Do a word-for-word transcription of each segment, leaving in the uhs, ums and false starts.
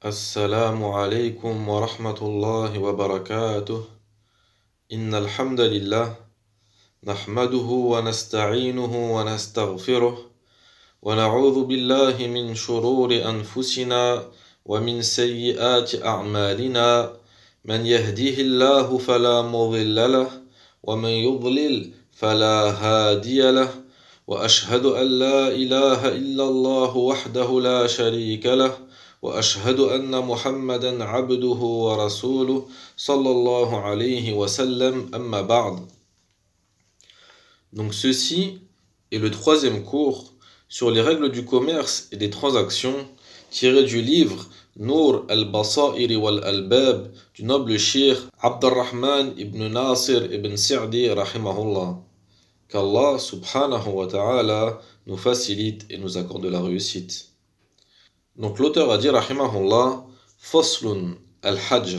السلام عليكم ورحمة الله وبركاته. إن الحمد لله نحمده ونستعينه ونستغفره ونعوذ بالله من شرور أنفسنا ومن سيئات أعمالنا. من يهديه الله فلا مضل له ومن يضلل فلا هادي له وأشهد أن لا إله إلا الله وحده لا شريك له وأشهد أن محمدا عبده ورسوله صلى الله عليه وسلم أما بعد. Donc ceci est le troisième cours sur les règles du commerce et des transactions tiré du livre Nour al-Basair wal-Albab du noble cheikh Abdurrahman ibn Nasir ibn Sa'di rahimahullah. Qu'Allah subhanahu wa ta'ala nous facilite et nous accorde la réussite. Donc l'auteur a dit rahimahullah Faslun al-Hajr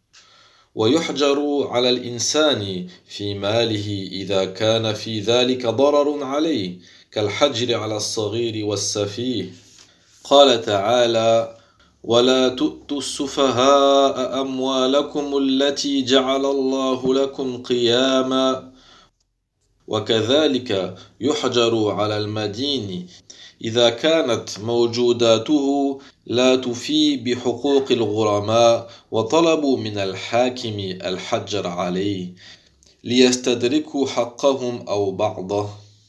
ويحجر على الإنسان في ماله إذا كان في ذلك ضرر عليه كالحجر على الصغير والسفيه. قال تعالى ولا تؤتوا السفهاء أموالكم التي جعل الله لكم قياما وكذلك يحجر على المدين إذا كانت موجوداته لا تفي بحقوق الغرماء وطلبوا من الحاكم الحجر عليه ليستدركوا حقهم أو بعضه.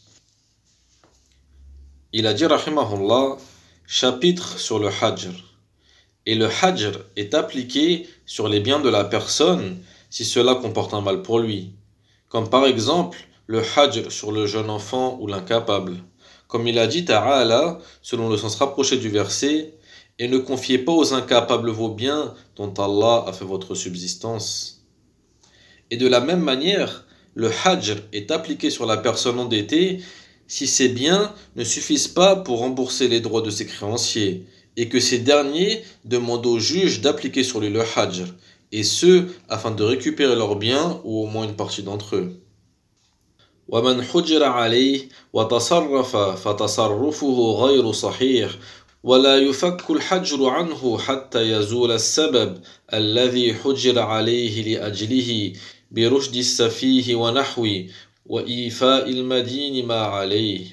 Il a dit rahimahullah, chapitre sur le hajr. Et le hajr est appliqué sur les biens de la personne si cela comporte un mal pour lui. Comme par exemple le hajr sur le jeune enfant ou l'incapable. Comme il a dit Ta'ala, selon le sens rapproché du verset, et ne confiez pas aux incapables vos biens dont Allah a fait votre subsistance. Et de la même manière, le hajr est appliqué sur la personne endettée si ses biens ne suffisent pas pour rembourser les droits de ses créanciers, et que ces derniers demandent au juge d'appliquer sur lui le hajr, et ce, afin de récupérer leurs biens ou au moins une partie d'entre eux. ومن حجر عليه وتصرف فتصرفه غير صحيح ولا يفك الحجر عنه حتى يزول السبب الذي حجر عليه لأجله برشد السفيه ونحوه وإيفاء المدين ما عليه.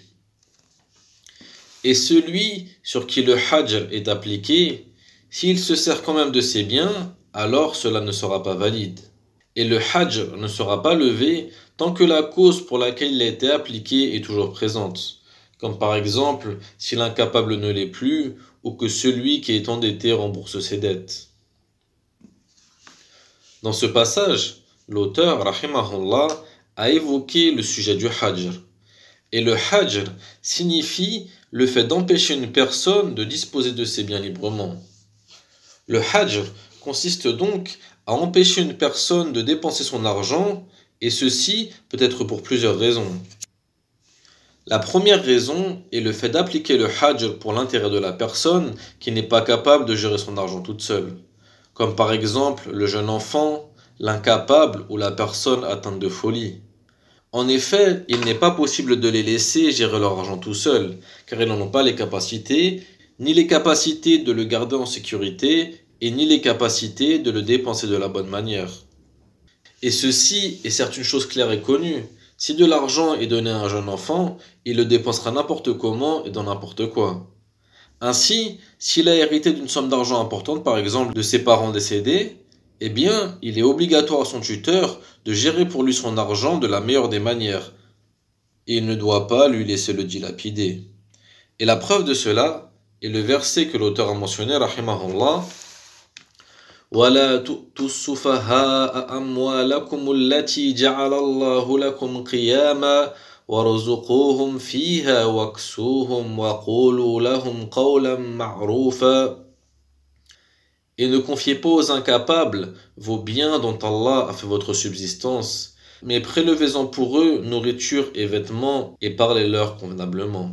Et celui sur qui le hajr est appliqué, s'il se sert quand même de ses biens, alors cela ne sera pas valide. Et le hajr ne sera pas levé tant que la cause pour laquelle il a été appliqué est toujours présente, comme par exemple si l'incapable ne l'est plus ou que celui qui est endetté rembourse ses dettes. Dans ce passage, l'auteur, rahimahullah, a évoqué le sujet du hajr. Et le hajr signifie le fait d'empêcher une personne de disposer de ses biens librement. Le hajr consiste donc à empêcher une personne de dépenser son argent, et ceci peut être pour plusieurs raisons. La première raison est le fait d'appliquer le hajr pour l'intérêt de la personne qui n'est pas capable de gérer son argent toute seule, comme par exemple le jeune enfant, l'incapable ou la personne atteinte de folie. En effet, il n'est pas possible de les laisser gérer leur argent tout seuls, car ils n'en ont pas les capacités, ni les capacités de le garder en sécurité, et ni les capacités de le dépenser de la bonne manière. Et ceci est certes une chose claire et connue. Si de l'argent est donné à un jeune enfant, il le dépensera n'importe comment et dans n'importe quoi. Ainsi, s'il a hérité d'une somme d'argent importante, par exemple de ses parents décédés, eh bien, il est obligatoire à son tuteur de gérer pour lui son argent de la meilleure des manières. Et il ne doit pas lui laisser le dilapider. Et la preuve de cela est le verset que l'auteur a mentionné, rahimahullah, ولا تؤتوا السفهاء أموالكم التي جعل الله لكم قياما وارزقوهم فيها واكسوهم وقولوا لهم قولا معروفا. Et ne confiez pas aux incapables vos biens dont Allah a fait votre subsistance, mais prélevez-en pour eux nourriture et vêtements et parlez-leur convenablement.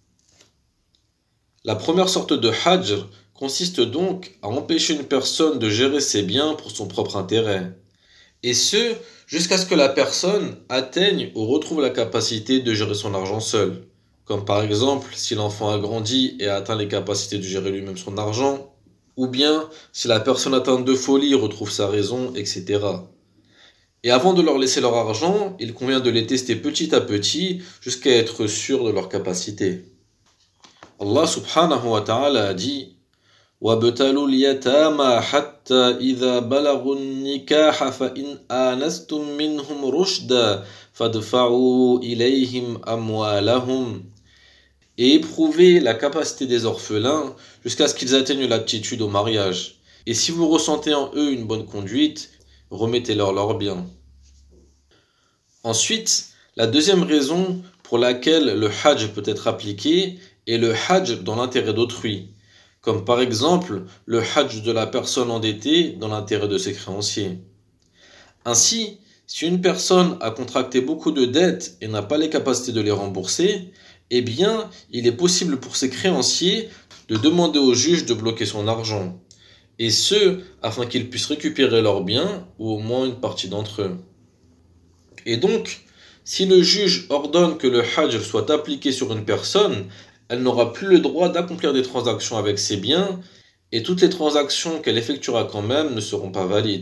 La première sorte de hajr consiste donc à empêcher une personne de gérer ses biens pour son propre intérêt, et ce, jusqu'à ce que la personne atteigne ou retrouve la capacité de gérer son argent seul, comme par exemple si l'enfant a grandi et a atteint les capacités de gérer lui-même son argent, ou bien si la personne atteinte de folie retrouve sa raison, et cetera. Et avant de leur laisser leur argent, il convient de les tester petit à petit jusqu'à être sûr de leur capacité. Allah subhanahu wa ta'ala a dit وَابْتَلُوا الْيَتَامَى حَتَّى إِذَا بَلَغُوا النِّكَاحَ فَإِنْ آنَسْتُم مِّنْهُمْ رُشْدًا فَادْفَعُوا إِلَيْهِمْ أَمْوَالَهُمْ. Et éprouvez la capacité des orphelins jusqu'à ce qu'ils atteignent l'aptitude au mariage. Et si vous ressentez en eux une bonne conduite, remettez-leur leurs biens. Ensuite, la deuxième raison pour laquelle le hajj peut être appliqué est le hajj dans l'intérêt d'autrui, comme par exemple le hajj de la personne endettée dans l'intérêt de ses créanciers. Ainsi, si une personne a contracté beaucoup de dettes et n'a pas les capacités de les rembourser, eh bien, il est possible pour ses créanciers de demander au juge de bloquer son argent, et ce, afin qu'ils puissent récupérer leurs biens, ou au moins une partie d'entre eux. Et donc, si le juge ordonne que le hajj soit appliqué sur une personne, elle n'aura plus le droit d'accomplir des transactions avec ses biens, et toutes les transactions qu'elle effectuera quand même ne seront pas valides.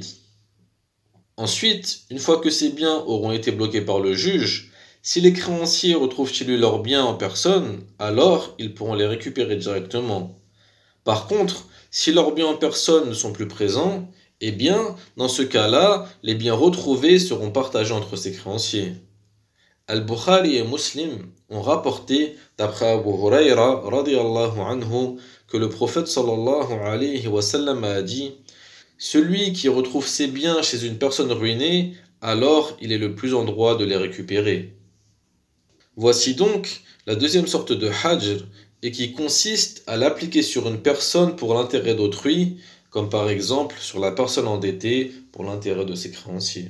Ensuite, une fois que ces biens auront été bloqués par le juge, si les créanciers retrouvent chez lui leurs biens en personne, alors ils pourront les récupérer directement. Par contre, si leurs biens en personne ne sont plus présents, eh bien, dans ce cas-là, les biens retrouvés seront partagés entre ses créanciers. Al-Bukhari et Muslim ont rapporté, d'après Abu Huraira radiyallahu anhu, que le prophète sallallahu alayhi wa sallam a dit « Celui qui retrouve ses biens chez une personne ruinée, alors il est le plus en droit de les récupérer. » Voici donc la deuxième sorte de hajj, et qui consiste à l'appliquer sur une personne pour l'intérêt d'autrui, comme par exemple sur la personne endettée pour l'intérêt de ses créanciers.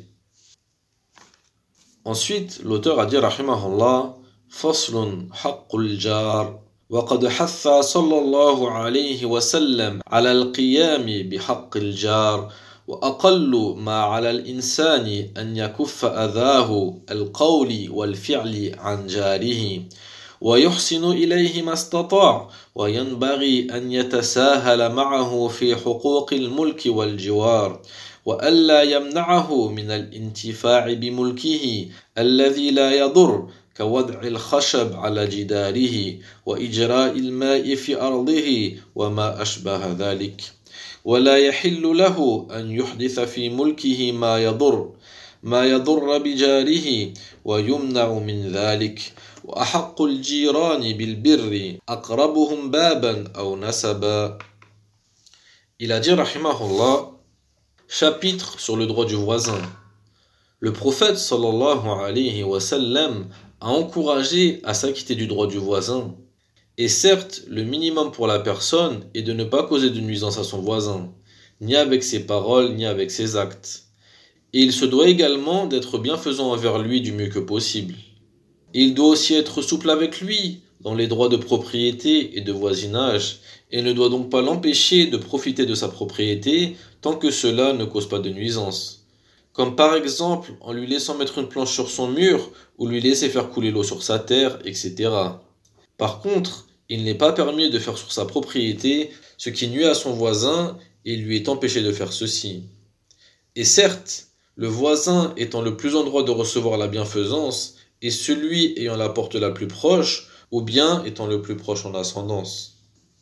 Ensuite, l'auteur a dit rahimahullah Faslun haqqul jar وقد حث صلى الله عليه وسلم على القيام بحق الجار وأقل ما على الإنسان أن يكف أذاه القول والفعل عن جاره ويحسن إليه ما استطاع وينبغي أن يتساهل معه في حقوق الملك والجوار وألا يمنعه من الانتفاع بملكه الذي لا يضر كوضع الخشب على جداره وإجراء الماء في أرضه وما أشبه ذلك ولا يحل له أن يحدث في ملكه ما يضر ما يضر بجاره ويمنع من ذلك وأحق الجيران بالبر أقربهم بابا أو نسبا. Il a dit rahimahullah, chapitre sur le droit du voisin. Le prophète sallallahu alayhi wa sallam a encouragé à s'acquitter du droit du voisin. Et certes, le minimum pour la personne est de ne pas causer de nuisance à son voisin, ni avec ses paroles, ni avec ses actes. Et il se doit également d'être bienfaisant envers lui du mieux que possible. Et il doit aussi être souple avec lui dans les droits de propriété et de voisinage, et ne doit donc pas l'empêcher de profiter de sa propriété tant que cela ne cause pas de nuisance. Comme par exemple en lui laissant mettre une planche sur son mur ou lui laisser faire couler l'eau sur sa terre, et cetera. Par contre, il n'est pas permis de faire sur sa propriété ce qui nuit à son voisin et il lui est empêché de faire ceci. Et certes, le voisin étant le plus en droit de recevoir la bienfaisance et celui ayant la porte la plus proche, ou bien étant le plus proche en ascendance.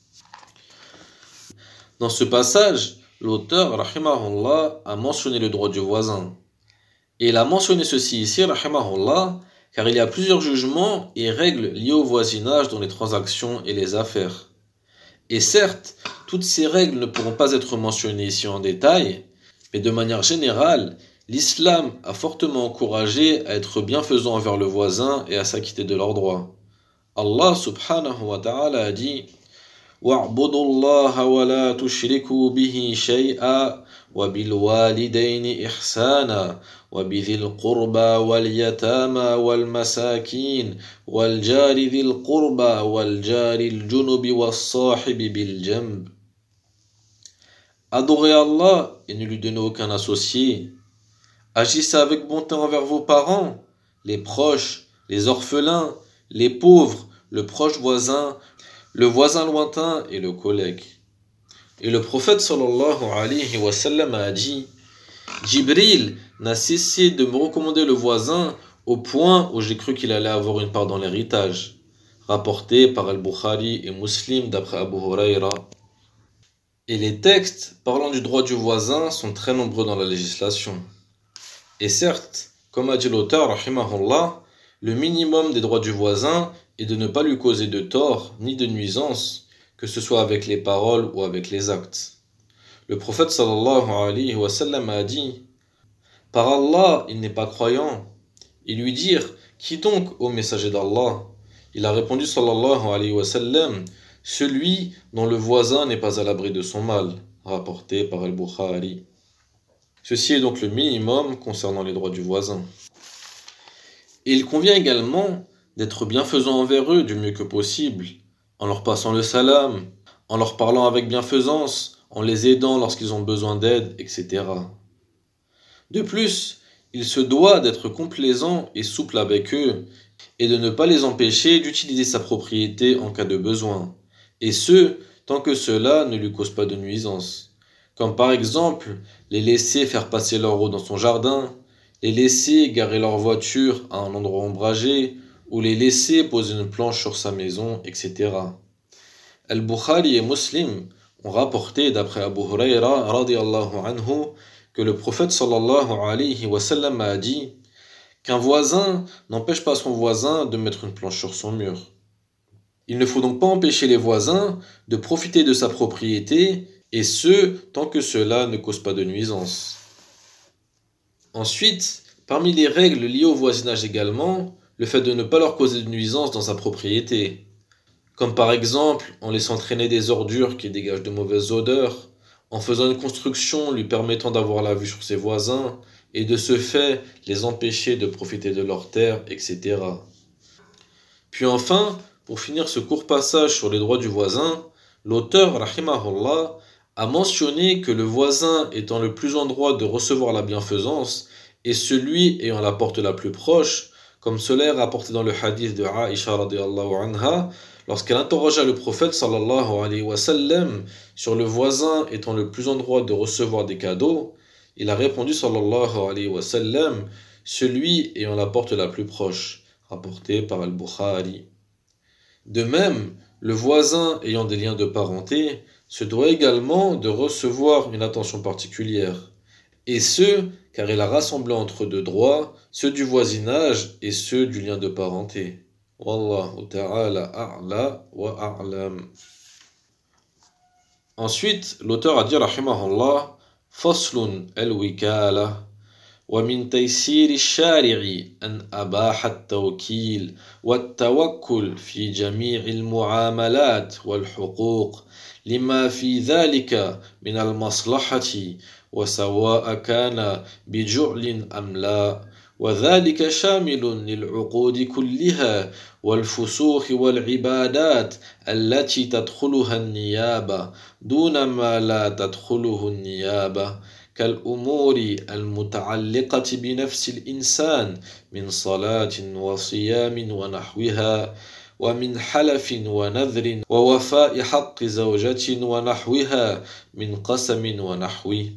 Dans ce passage, l'auteur, rahimahullah, a mentionné le droit du voisin. Et il a mentionné ceci ici, rahimahullah, car il y a plusieurs jugements et règles liées au voisinage dans les transactions et les affaires. Et certes, toutes ces règles ne pourront pas être mentionnées ici en détail, mais de manière générale, l'islam a fortement encouragé à être bienfaisant envers le voisin et à s'acquitter de leurs droits. Allah subhanahu wa ta'ala a dit وَاعْبُدُوا اللَّهَ وَلَا تُشْرِكُوا بِهِ شَيْئًا وَبِالْوَالِدَيْنِ إِحْسَانًا وَبِذِي الْقُرْبَى وَالْيَتَامَى وَالْمَسَاكِينِ وَالْجَارِ ذِي الْقُرْبَى وَالْجَارِ الْجُنُبِ وَالصَّاحِبِ بِالْجَنْبِ. Adorez Allah et ne lui donnez aucun associé. Agissez avec bonté envers vos parents, les proches, les orphelins, les pauvres, le proche voisin, le voisin lointain et le collègue. Et le prophète sallallahu alayhi wa sallam a dit: Jibril n'a cessé de me recommander le voisin au point où j'ai cru qu'il allait avoir une part dans l'héritage. Rapporté par Al-Bukhari et Muslim d'après Abu Huraira. Et les textes parlant du droit du voisin sont très nombreux dans la législation. Et certes, comme a dit l'auteur, rahimahullah, le minimum des droits du voisin est de ne pas lui causer de tort ni de nuisance, que ce soit avec les paroles ou avec les actes. Le prophète sallallahu alayhi wa sallam a dit: Par Allah, il n'est pas croyant. Ils lui dirent: Qui donc, ô messager d'Allah? Il a répondu sallallahu alayhi wa sallam: Celui dont le voisin n'est pas à l'abri de son mal, rapporté par Al-Bukhari. Ceci est donc le minimum concernant les droits du voisin. Et il convient également d'être bienfaisant envers eux du mieux que possible, en leur passant le salam, en leur parlant avec bienfaisance, en les aidant lorsqu'ils ont besoin d'aide, et cetera. De plus, il se doit d'être complaisant et souple avec eux, et de ne pas les empêcher d'utiliser sa propriété en cas de besoin, et ce, tant que cela ne lui cause pas de nuisance. Comme par exemple, les laisser faire passer leur eau dans son jardin, les laisser garer leur voiture à un endroit ombragé, ou les laisser poser une planche sur sa maison, et cetera. Al-Bukhari et Muslim ont rapporté d'après Abu Huraira radiyallahu anhu que le prophète sallallahu alayhi wa sallam a dit qu'un voisin n'empêche pas son voisin de mettre une planche sur son mur. Il ne faut donc pas empêcher les voisins de profiter de sa propriété, et ce, tant que cela ne cause pas de nuisance. Ensuite, parmi les règles liées au voisinage également, le fait de ne pas leur causer de nuisance dans sa propriété. Comme par exemple en laissant traîner des ordures qui dégagent de mauvaises odeurs, en faisant une construction lui permettant d'avoir la vue sur ses voisins, et de ce fait les empêcher de profiter de leurs terres, et cetera. Puis enfin, pour finir ce court passage sur les droits du voisin, l'auteur, rahimahullah, a mentionné que le voisin étant le plus en droit de recevoir la bienfaisance, et celui ayant la porte la plus proche, comme cela est rapporté dans le hadith de Aïcha radiyallahu anha, lorsqu'elle interrogea le prophète sallallahu alayhi wa sallam sur le voisin étant le plus en droit de recevoir des cadeaux, il a répondu sallallahu alayhi wa sallam: celui ayant la porte la plus proche, rapporté par Al-Bukhari. De même, le voisin ayant des liens de parenté se doit également de recevoir une attention particulière, et ce, car il a rassemblé entre deux droits, ceux du voisinage et ceux du lien de parenté. Wallahu ta'ala a'la wa a'lam. Ensuite, l'auteur a dit rahimahullah: Faslun al-wikala. ومن تيسير الشارع أن أباح التوكيل والتوكل في جميع المعاملات والحقوق لما في ذلك من المصلحة وسواء كان بجعل أم لا، وذلك شامل للعقود كلها والفسوق والعبادات التي تدخلها النيابة دون ما لا تدخله النيابة، كالأمور المتعلقة بنفس الإنسان من صلاة وصيام ونحوها، ومن حلف ونذر ووفاء حق زوجة ونحوها من قسم ونحوه.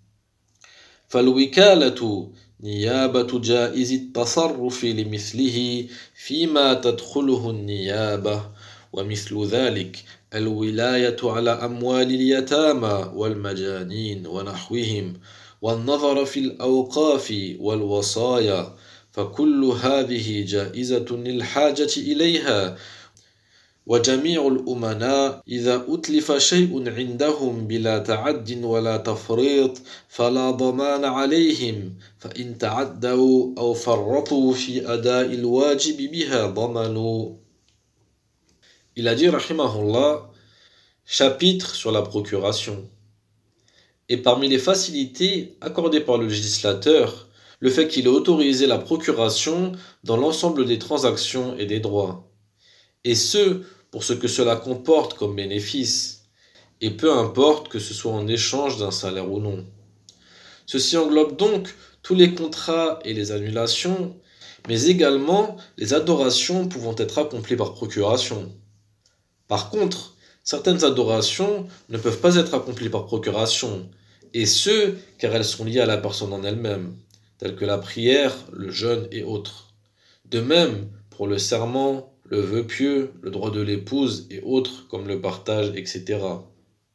فالوكالة نيابة جائز التصرف لمثله فيما تدخله النيابة، ومثل ذلك الولاية على أموال اليتامى والمجانين ونحوهم، والنظر في الأوقاف والوصايا، فكل هذه جائزة للحاجة إليها. وجميع الأمناء إذا أتلف شيء عندهم بلا تعد ولا تفريط فلا ضمان عليهم، فإن تعدوا أو فرطوا في أداء الواجب بها ضمنوا. Il a dit rahimahullah, chapitre sur la procuration. Et parmi les facilités accordées par le législateur, le fait qu'il ait autorisé la procuration dans l'ensemble des transactions et des droits, et ce, pour ce que cela comporte comme bénéfice, et peu importe que ce soit en échange d'un salaire ou non. Ceci englobe donc tous les contrats et les annulations, mais également les adorations pouvant être accomplies par procuration. Par contre, Certaines adorations ne peuvent pas être accomplies par procuration, et ce, car elles sont liées à la personne en elle-même, telles que la prière, le jeûne et autres. De même, pour le serment, le vœu pieux, le droit de l'épouse et autres comme le partage, et cetera.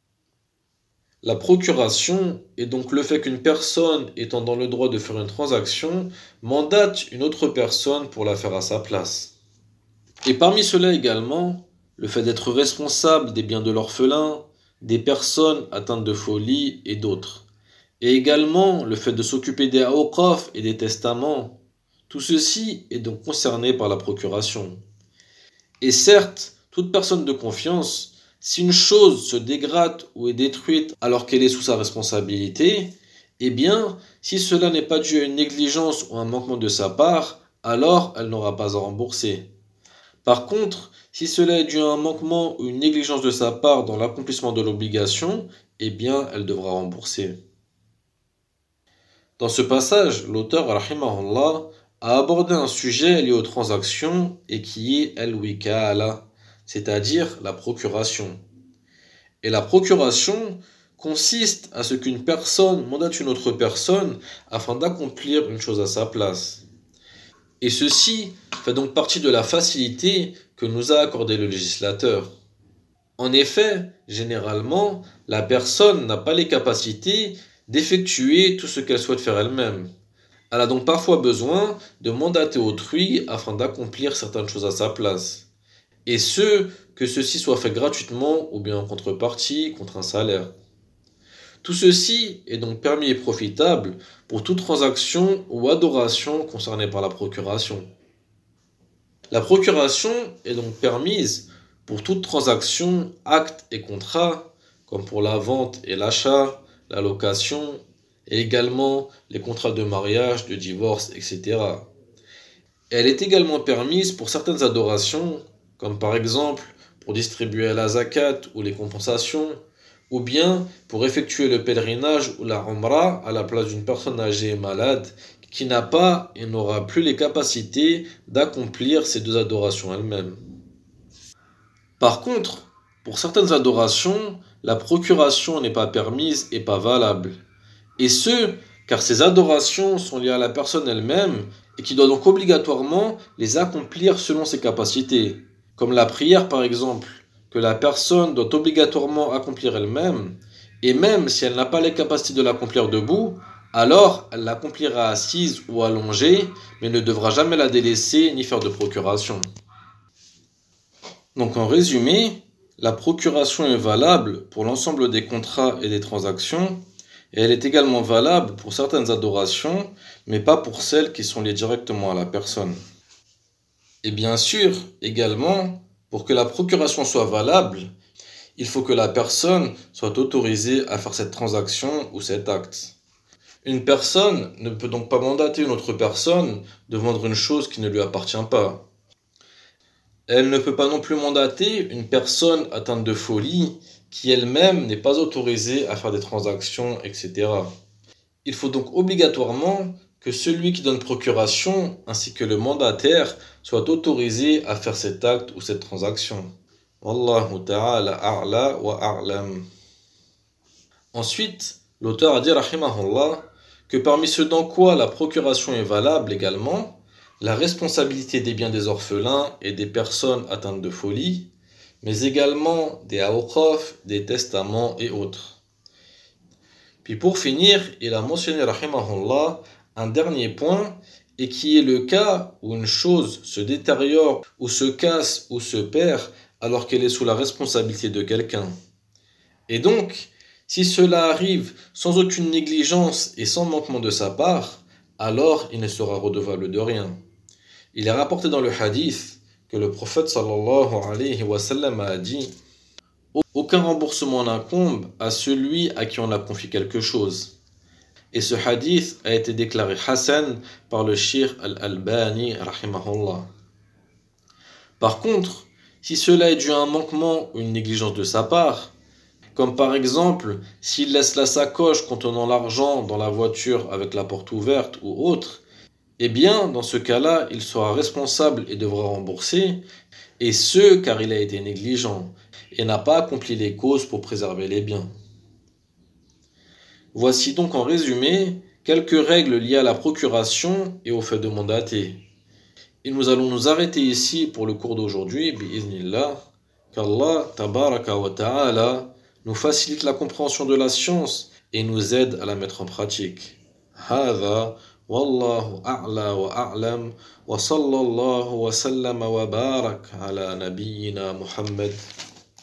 La procuration est donc le fait qu'une personne étant dans le droit de faire une transaction mandate une autre personne pour la faire à sa place. Et parmi cela également, le fait d'être responsable des biens de l'orphelin, des personnes atteintes de folie et d'autres. Et également le fait de s'occuper des awqaf et des testaments. Tout ceci est donc concerné par la procuration. Et certes, toute personne de confiance, si une chose se dégrade ou est détruite alors qu'elle est sous sa responsabilité, eh bien, si cela n'est pas dû à une négligence ou un manquement de sa part, alors elle n'aura pas à rembourser. Par contre, si cela est dû à un manquement ou une négligence de sa part dans l'accomplissement de l'obligation, eh bien, elle devra rembourser. Dans ce passage, l'auteur, rahimahullah, a abordé un sujet lié aux transactions et qui est al-wikala, c'est-à-dire la procuration. Et la procuration consiste à ce qu'une personne mandate une autre personne afin d'accomplir une chose à sa place. Et ceci fait donc partie de la facilité que nous a accordé le législateur. En effet, généralement, la personne n'a pas les capacités d'effectuer tout ce qu'elle souhaite faire elle-même. Elle a donc parfois besoin de mandater autrui afin d'accomplir certaines choses à sa place. Et ce, que ceci soit fait gratuitement ou bien en contrepartie contre un salaire. Tout ceci est donc permis et profitable pour toute transaction ou adoration concernée par la procuration. La procuration est donc permise pour toute transaction, acte et contrat, comme pour la vente et l'achat, la location, et également les contrats de mariage, de divorce, et cetera. Elle est également permise pour certaines adorations, comme par exemple pour distribuer la zakat ou les compensations, ou bien pour effectuer le pèlerinage ou la umrah à la place d'une personne âgée et malade qui n'a pas et n'aura plus les capacités d'accomplir ces deux adorations elles-mêmes. Par contre, pour certaines adorations, la procuration n'est pas permise et pas valable. Et ce, car ces adorations sont liées à la personne elle-même et qui doit donc obligatoirement les accomplir selon ses capacités, comme la prière par exemple, que la personne doit obligatoirement accomplir elle-même, et même si elle n'a pas les capacités de l'accomplir debout, alors elle l'accomplira assise ou allongée, mais ne devra jamais la délaisser ni faire de procuration. Donc en résumé, la procuration est valable pour l'ensemble des contrats et des transactions, et elle est également valable pour certaines adorations, mais pas pour celles qui sont liées directement à la personne. Et bien sûr, également, pour que la procuration soit valable, il faut que la personne soit autorisée à faire cette transaction ou cet acte. Une personne ne peut donc pas mandater une autre personne de vendre une chose qui ne lui appartient pas. Elle ne peut pas non plus mandater une personne atteinte de folie qui elle-même n'est pas autorisée à faire des transactions, et cetera. Il faut donc obligatoirement que celui qui donne procuration ainsi que le mandataire soient autorisés à faire cet acte ou cette transaction. Wallahu ta'ala a'la wa a'lam. Ensuite, l'auteur a dit rahimahullah que parmi ceux dans quoi la procuration est valable également, la responsabilité des biens des orphelins et des personnes atteintes de folie, mais également des awqaf, des testaments et autres. Puis pour finir, il a mentionné rahimahullah un dernier point, et qui est le cas où une chose se détériore ou se casse ou se perd alors qu'elle est sous la responsabilité de quelqu'un. Et donc, si cela arrive sans aucune négligence et sans manquement de sa part, alors il ne sera redevable de rien. Il est rapporté dans le hadith que le prophète sallallahu alayhi wa sallam a dit « Aucun remboursement n'incombe à celui à qui on a confié quelque chose ». Et ce hadith a été déclaré Hassan par le Cheikh Al-Albani rahimahullah. Par contre, si cela est dû à un manquement ou une négligence de sa part, comme par exemple s'il laisse la sacoche contenant l'argent dans la voiture avec la porte ouverte ou autre, eh bien dans ce cas-là il sera responsable et devra rembourser, et ce car il a été négligent. et n'a pas accompli les causes pour préserver les biens. Voici donc en résumé quelques règles liées à la procuration et au fait de mandater. Et nous allons nous arrêter ici pour le cours d'aujourd'hui, bi'iznillah, qu'Allah tabaraka wa ta'ala nous facilite la compréhension de la science et nous aide à la mettre en pratique. هذا والله أعلى وأعلم وصلى الله وسلم وبارك على نبينا محمد